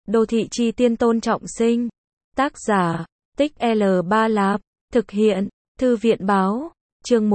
Đô thị chi tiên Tôn Trọng Sinh. Tác giả, Tích L3 Lạp. Thực hiện, Thư viện báo. Chương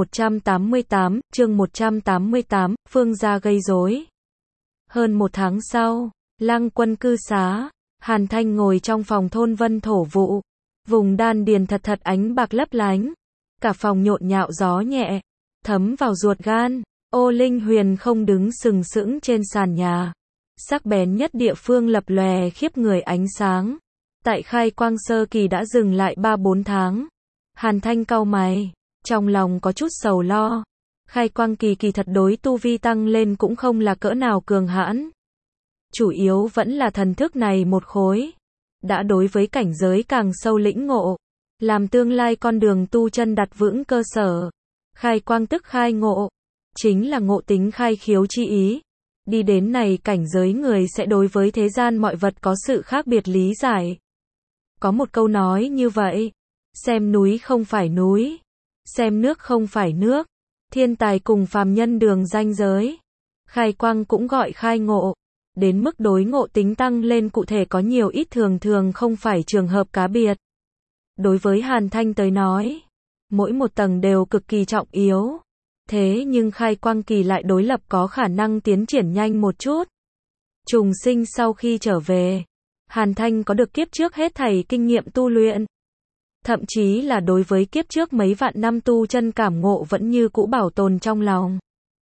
188, Phương gia gây rối. Hơn một tháng sau, Lăng Quân cư xá, Hàn Thanh ngồi trong phòng thôn vân thổ vụ. Vùng đan điền thật thật ánh bạc lấp lánh. Cả phòng nhộn nhạo gió nhẹ, thấm vào ruột gan. Ô Linh Huyền không đứng sừng sững trên sàn nhà. Sắc bén nhất địa phương lập lòe khiếp người ánh sáng. Tại khai quang sơ kỳ đã dừng lại 3-4 tháng. Hàn Thanh cau mày, trong lòng có chút sầu lo. Khai quang kỳ kỳ thật đối tu vi tăng lên cũng không là cỡ nào cường hãn. Chủ yếu vẫn là thần thức này một khối. Đã đối với cảnh giới càng sâu lĩnh ngộ. Làm tương lai con đường tu chân đặt vững cơ sở. Khai quang tức khai ngộ. Chính là ngộ tính khai khiếu chi ý. Đi đến này cảnh giới người sẽ đối với thế gian mọi vật có sự khác biệt lý giải. Có một câu nói như vậy. Xem núi không phải núi. Xem nước không phải nước. Thiên tài cùng phàm nhân đường ranh giới. Khai quang cũng gọi khai ngộ. Đến mức đối ngộ tính tăng lên cụ thể có nhiều ít thường thường không phải trường hợp cá biệt. Đối với Hàn Thanh tới nói, mỗi một tầng đều cực kỳ trọng yếu. Thế nhưng khai quang kỳ lại đối lập có khả năng tiến triển nhanh một chút. Trùng sinh sau khi trở về, Hàn Thanh có được kiếp trước hết thảy kinh nghiệm tu luyện. Thậm chí là đối với kiếp trước mấy vạn năm tu chân cảm ngộ vẫn như cũ bảo tồn trong lòng.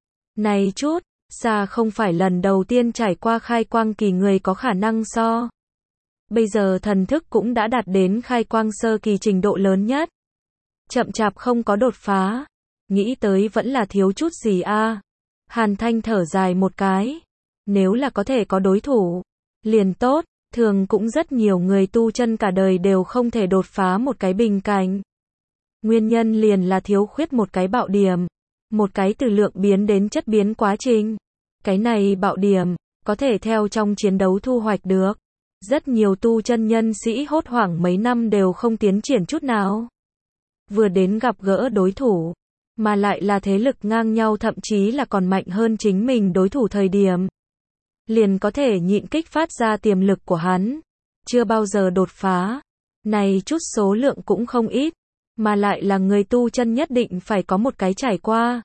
Này chút, xa không phải lần đầu tiên trải qua khai quang kỳ người có khả năng so. Bây giờ thần thức cũng đã đạt đến khai quang sơ kỳ trình độ lớn nhất. Chậm chạp không có đột phá. Nghĩ tới vẫn là thiếu chút gì a. Hàn Thanh thở dài một cái. Nếu là có thể có đối thủ, liền tốt. Thường cũng rất nhiều người tu chân cả đời đều không thể đột phá một cái bình cảnh. Nguyên nhân liền là thiếu khuyết một cái bạo điểm. Một cái từ lượng biến đến chất biến quá trình. Cái này bạo điểm, có thể theo trong chiến đấu thu hoạch được. Rất nhiều tu chân nhân sĩ hốt hoảng mấy năm đều không tiến triển chút nào. Vừa đến gặp gỡ đối thủ, mà lại là thế lực ngang nhau thậm chí là còn mạnh hơn chính mình đối thủ thời điểm. Liền có thể nhịn kích phát ra tiềm lực của hắn. Chưa bao giờ đột phá. Này chút số lượng cũng không ít. Mà lại là người tu chân nhất định phải có một cái trải qua.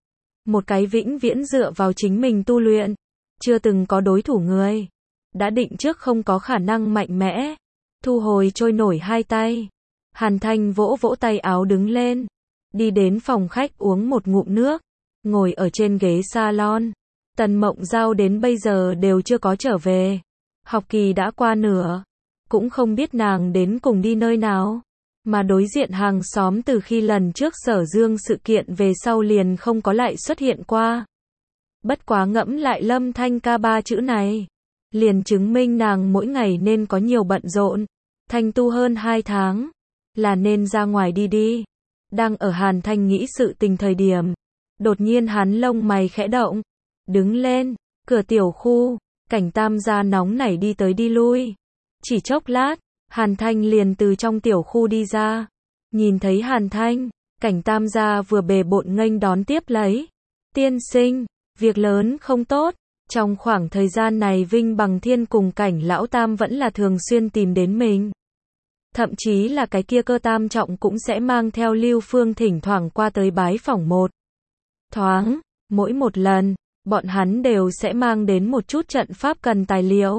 Một cái vĩnh viễn dựa vào chính mình tu luyện. Chưa từng có đối thủ người. Đã định trước không có khả năng mạnh mẽ. Thu hồi trôi nổi hai tay. Hàn Thanh vỗ vỗ tay áo đứng lên. Đi đến phòng khách uống một ngụm nước. Ngồi ở trên ghế salon. Tần Mộng Giao đến bây giờ đều chưa có trở về. Học kỳ đã qua nửa. Cũng không biết nàng đến cùng đi nơi nào. Mà đối diện hàng xóm từ khi lần trước Sở Dương sự kiện về sau liền không có lại xuất hiện qua. Bất quá ngẫm lại Lâm Thanh ca ba chữ này. Liền chứng minh nàng mỗi ngày nên có nhiều bận rộn. Thanh tu hơn 2 tháng. Là nên ra ngoài đi đi. Đang ở Hàn Thanh nghĩ sự tình thời điểm. Đột nhiên hắn lông mày khẽ động. Đứng lên, cửa tiểu khu, Cảnh Tam gia nóng nảy đi tới đi lui. Chỉ chốc lát, Hàn Thanh liền từ trong tiểu khu đi ra. Nhìn thấy Hàn Thanh, Cảnh Tam gia vừa bề bộn nghênh đón tiếp lấy. Tiên sinh, việc lớn không tốt. Trong khoảng thời gian này Vinh Bằng Thiên cùng Cảnh Lão Tam vẫn là thường xuyên tìm đến mình. Thậm chí là cái kia Cơ Tam trọng cũng sẽ mang theo Lưu Phương thỉnh thoảng qua tới bái phỏng một thoáng. Mỗi một lần, bọn hắn đều sẽ mang đến một chút trận pháp cần tài liệu.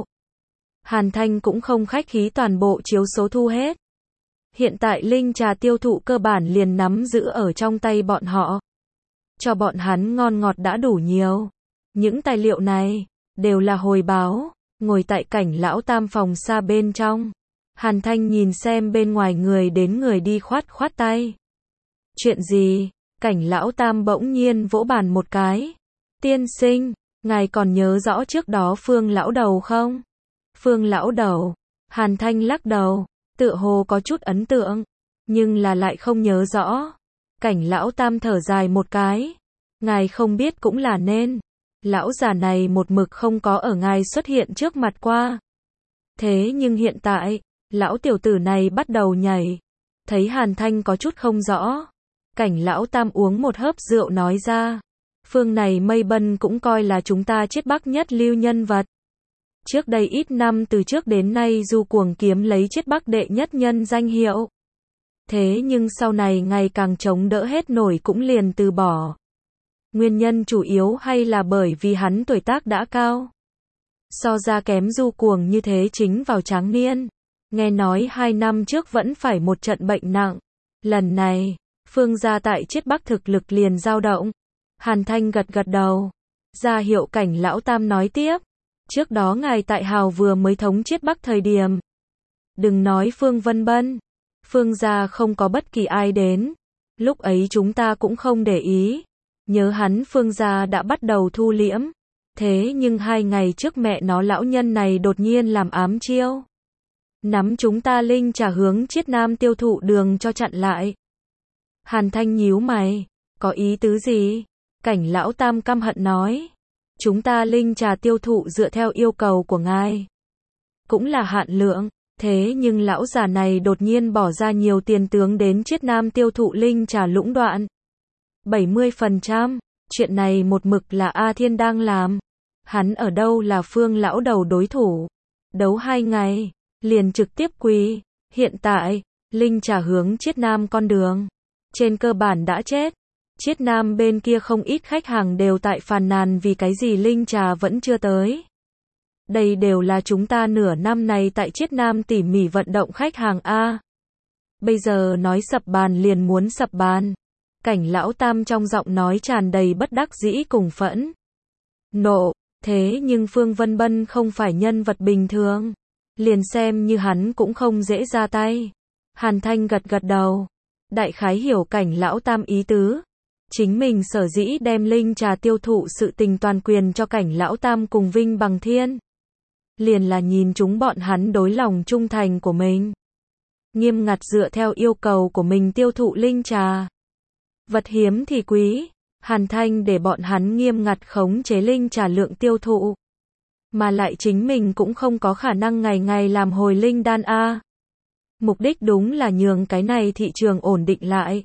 Hàn Thanh cũng không khách khí toàn bộ chiếu số thu hết. Hiện tại linh trà tiêu thụ cơ bản liền nắm giữ ở trong tay bọn họ. Cho bọn hắn ngon ngọt đã đủ nhiều. Những tài liệu này, đều là hồi báo. Ngồi tại Cảnh Lão Tam phòng xa bên trong. Hàn Thanh nhìn xem bên ngoài người đến người đi khoát khoát tay. Chuyện gì? Cảnh Lão Tam bỗng nhiên vỗ bàn một cái. Tiên sinh, ngài còn nhớ rõ trước đó Phương Lão Đầu không? Phương Lão Đầu. Hàn Thanh lắc đầu, tựa hồ có chút ấn tượng, nhưng là lại không nhớ rõ. Cảnh Lão Tam thở dài một cái. Ngài không biết cũng là nên. Lão già này một mực không có ở ngài xuất hiện trước mặt qua. Thế nhưng hiện tại, lão tiểu tử này bắt đầu nhảy. Thấy Hàn Thanh có chút không rõ. Cảnh Lão Tam uống một hớp rượu nói ra. Phương này Mây Bân cũng coi là chúng ta chiết bắc nhất lưu nhân vật. Trước đây ít năm từ trước đến nay Du Cuồng kiếm lấy Chiết Bắc đệ nhất nhân danh hiệu. Thế nhưng sau này ngày càng chống đỡ hết nổi cũng liền từ bỏ. Nguyên nhân chủ yếu hay là bởi vì hắn tuổi tác đã cao. So ra kém Du Cuồng như thế chính vào tráng niên. Nghe nói 2 năm trước vẫn phải một trận bệnh nặng. Lần này, Phương gia tại Chiết Bắc thực lực liền dao động. Hàn Thanh gật gật đầu. Ra hiệu Cảnh lão tam nói tiếp. Trước đó ngài tại Hào vừa mới thống Chiết Bắc thời điểm. Đừng nói Phương Vân Bân. Phương gia không có bất kỳ ai đến. Lúc ấy chúng ta cũng không để ý. Nhớ hắn Phương gia đã bắt đầu thu liễm. Thế nhưng 2 ngày trước mẹ nó lão nhân này đột nhiên làm ám chiêu. Nắm chúng ta linh trà hướng Chiết Nam tiêu thụ đường cho chặn lại. Hàn Thanh nhíu mày. Có ý tứ gì? Cảnh lão tam căm hận nói. Chúng ta linh trà tiêu thụ dựa theo yêu cầu của ngài. Cũng là hạn lượng. Thế nhưng lão già này đột nhiên bỏ ra nhiều tiền tướng đến Chiết Nam tiêu thụ linh trà lũng đoạn. 70%. Chuyện này một mực là A Thiên đang làm. Hắn ở đâu là Phương lão đầu đối thủ. Đấu 2 ngày. Liền trực tiếp quỳ. Hiện tại, linh trà hướng Chiết Nam con đường. Trên cơ bản đã chết. Chiết Nam bên kia không ít khách hàng đều tại phàn nàn vì cái gì linh trà vẫn chưa tới. Đây đều là chúng ta nửa năm này tại Chiết Nam tỉ mỉ vận động khách hàng A. Bây giờ nói sập bàn liền muốn sập bàn. Cảnh lão tam trong giọng nói tràn đầy bất đắc dĩ cùng phẫn nộ. Thế nhưng Phương Vân Bân không phải nhân vật bình thường. Liền xem như hắn cũng không dễ ra tay. Hàn Thanh gật gật đầu. Đại khái hiểu cảnh lão tam ý tứ. Chính mình sở dĩ đem linh trà tiêu thụ sự tình toàn quyền cho cảnh lão tam cùng Vinh Bằng Thiên. Liền là nhìn chúng bọn hắn đối lòng trung thành của mình. Nghiêm ngặt dựa theo yêu cầu của mình tiêu thụ linh trà. Vật hiếm thì quý. Hàn Thanh để bọn hắn nghiêm ngặt khống chế linh trà lượng tiêu thụ. Mà lại chính mình cũng không có khả năng ngày ngày làm hồi linh đan A. Mục đích đúng là nhường cái này thị trường ổn định lại.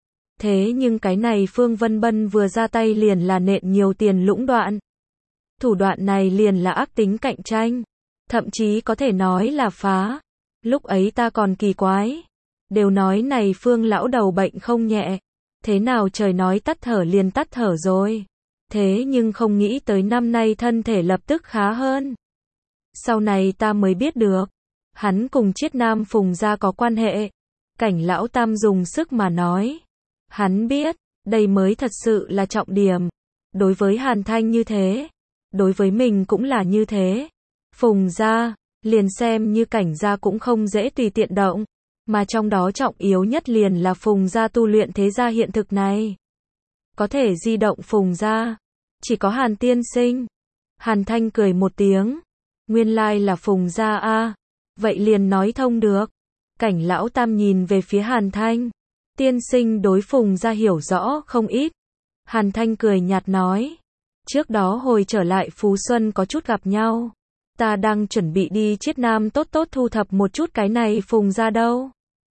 Thế nhưng cái này Phương Vân Bân vừa ra tay liền là nện nhiều tiền lũng đoạn. Thủ đoạn này liền là ác tính cạnh tranh. Thậm chí có thể nói là phá. Lúc ấy ta còn kỳ quái. Đều nói này Phương lão đầu bệnh không nhẹ. Thế nào trời nói tắt thở liền tắt thở rồi. Thế nhưng không nghĩ tới năm nay thân thể lập tức khá hơn. Sau này ta mới biết được. Hắn cùng Chiết Nam Phùng gia có quan hệ. Cảnh lão tam dùng sức mà nói. Hắn biết, đây mới thật sự là trọng điểm. Đối với Hàn Thanh như thế. Đối với mình cũng là như thế. Phùng gia, liền xem như cảnh gia cũng không dễ tùy tiện động. Mà trong đó trọng yếu nhất liền là Phùng gia tu luyện thế gia hiện thực này. Có thể di động Phùng gia. Chỉ có Hàn tiên sinh. Hàn Thanh cười một tiếng. Nguyên lai là Phùng gia a. Vậy liền nói thông được. Cảnh lão tam nhìn về phía Hàn Thanh. Tiên sinh đối Phùng gia hiểu rõ không ít. Hàn Thanh cười nhạt nói. Trước đó hồi trở lại Phú Xuân có chút gặp nhau. Ta đang chuẩn bị đi Chiết Nam tốt tốt thu thập một chút cái này Phùng gia đâu.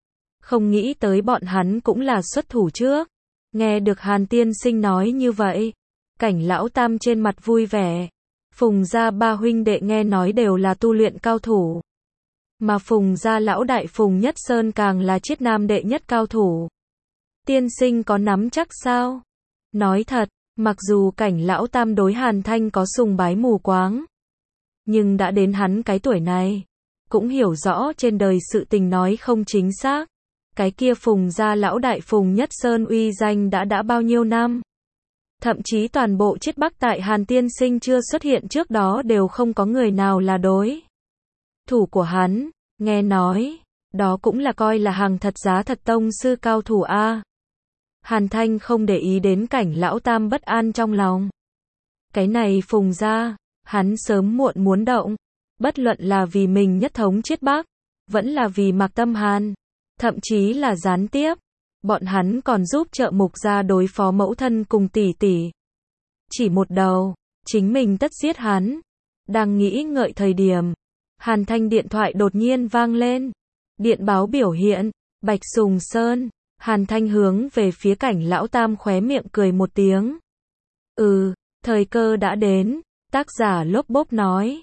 Không nghĩ tới bọn hắn cũng là xuất thủ trước. Nghe được Hàn tiên sinh nói như vậy. Cảnh lão tam trên mặt vui vẻ. Phùng gia 3 huynh đệ nghe nói đều là tu luyện cao thủ. Mà Phùng gia lão đại Phùng Nhất Sơn càng là Chiết Nam đệ nhất cao thủ. Tiên sinh có nắm chắc sao? Nói thật, mặc dù cảnh lão tam đối Hàn Thanh có sùng bái mù quáng. Nhưng đã đến hắn cái tuổi này. Cũng hiểu rõ trên đời sự tình nói không chính xác. Cái kia Phùng gia lão đại Phùng Nhất Sơn uy danh đã bao nhiêu năm. Thậm chí toàn bộ Chiết Bắc tại Hàn tiên sinh chưa xuất hiện trước đó đều không có người nào là đối thủ của hắn. Nghe nói, đó cũng là coi là hàng thật giá thật tông sư cao thủ A. Hàn Thanh không để ý đến cảnh lão tam bất an trong lòng. Cái này Phùng gia, hắn sớm muộn muốn động. Bất luận là vì mình nhất thống Chiết Bắc, vẫn là vì Mạc Tâm Hàn, thậm chí là gián tiếp. Bọn hắn còn giúp trợ Mục gia đối phó mẫu thân cùng tỷ tỷ. Chỉ một đầu, chính mình tất giết hắn. Đang nghĩ ngợi thời điểm, Hàn Thanh điện thoại đột nhiên vang lên. Điện báo biểu hiện, Bạch Sùng Sơn. Hàn Thanh hướng về phía cảnh lão tam khóe miệng cười một tiếng. Thời cơ đã đến, tác giả Lốp Bốp nói.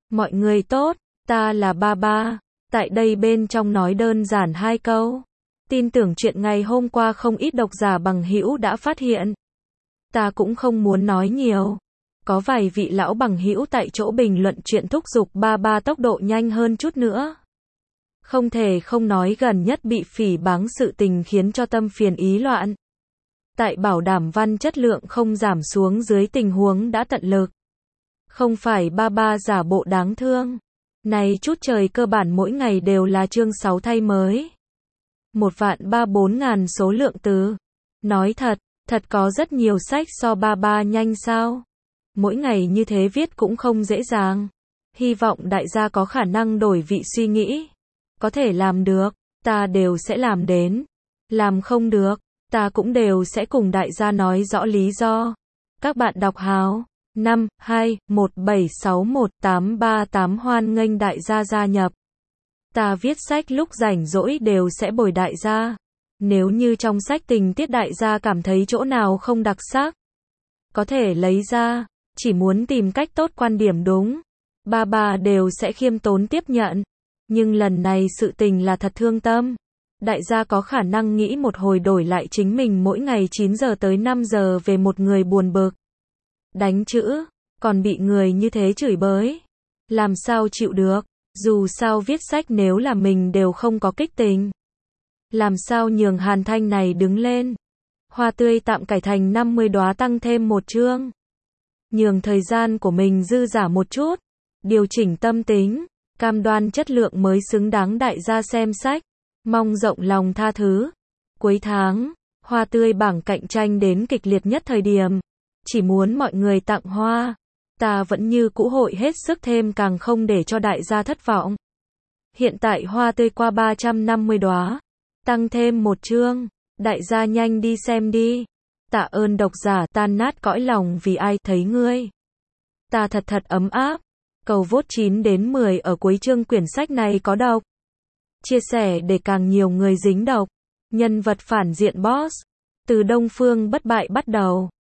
Mọi người tốt, ta là Ba Ba. Tại đây bên trong nói đơn giản 2 câu. Tin tưởng chuyện ngày hôm qua không ít độc giả bằng hữu đã phát hiện. Ta cũng không muốn nói nhiều. Có vài vị lão bằng hữu tại chỗ bình luận chuyện thúc giục Ba Ba tốc độ nhanh hơn chút nữa. Không thể không nói gần nhất bị phỉ báng sự tình khiến cho tâm phiền ý loạn. Tại bảo đảm văn chất lượng không giảm xuống dưới tình huống đã tận lực. Không phải Ba Ba giả bộ đáng thương. Này chút trời cơ bản mỗi ngày đều là chương 6 thay mới. 1.034 ngàn số lượng từ. Nói thật, thật có rất nhiều sách so Ba Ba nhanh sao. Mỗi ngày như thế viết cũng không dễ dàng. Hy vọng đại gia có khả năng đổi vị suy nghĩ. Có thể làm được, ta đều sẽ làm đến. Làm không được, ta cũng đều sẽ cùng đại gia nói rõ lý do. Các bạn đọc hào 521761838 hoan nghênh đại gia gia nhập. Ta viết sách lúc rảnh rỗi đều sẽ bồi đại gia. Nếu như trong sách tình tiết đại gia cảm thấy chỗ nào không đặc sắc, có thể lấy ra, chỉ muốn tìm cách tốt quan điểm đúng. Ba Ba đều sẽ khiêm tốn tiếp nhận. Nhưng lần này sự tình là thật thương tâm. Đại gia có khả năng nghĩ một hồi đổi lại chính mình mỗi ngày 9 giờ tới 5 giờ về một người buồn bực. Đánh chữ, còn bị người như thế chửi bới. Làm sao chịu được, dù sao viết sách nếu là mình đều không có kích tình. Làm sao nhường Hàn Thanh này đứng lên. Hoa tươi tạm cải thành 50 đóa tăng thêm một chương. Nhường thời gian của mình dư dả một chút. Điều chỉnh tâm tính. Cam đoan chất lượng mới xứng đáng đại gia xem sách. Mong rộng lòng tha thứ. Cuối tháng, hoa tươi bảng cạnh tranh đến kịch liệt nhất thời điểm. Chỉ muốn mọi người tặng hoa. Ta vẫn như cũ hội hết sức thêm càng không để cho đại gia thất vọng. Hiện tại hoa tươi qua 350 đóa. Tăng thêm một chương. Đại gia nhanh đi xem đi. Tạ ơn độc giả tan nát cõi lòng vì ai thấy ngươi. Ta thật thật ấm áp. Cầu vote 9 đến 10 ở cuối chương quyển sách này có độc. Chia sẻ để càng nhiều người dính độc. Nhân vật phản diện boss. Từ Đông Phương bất bại bắt đầu.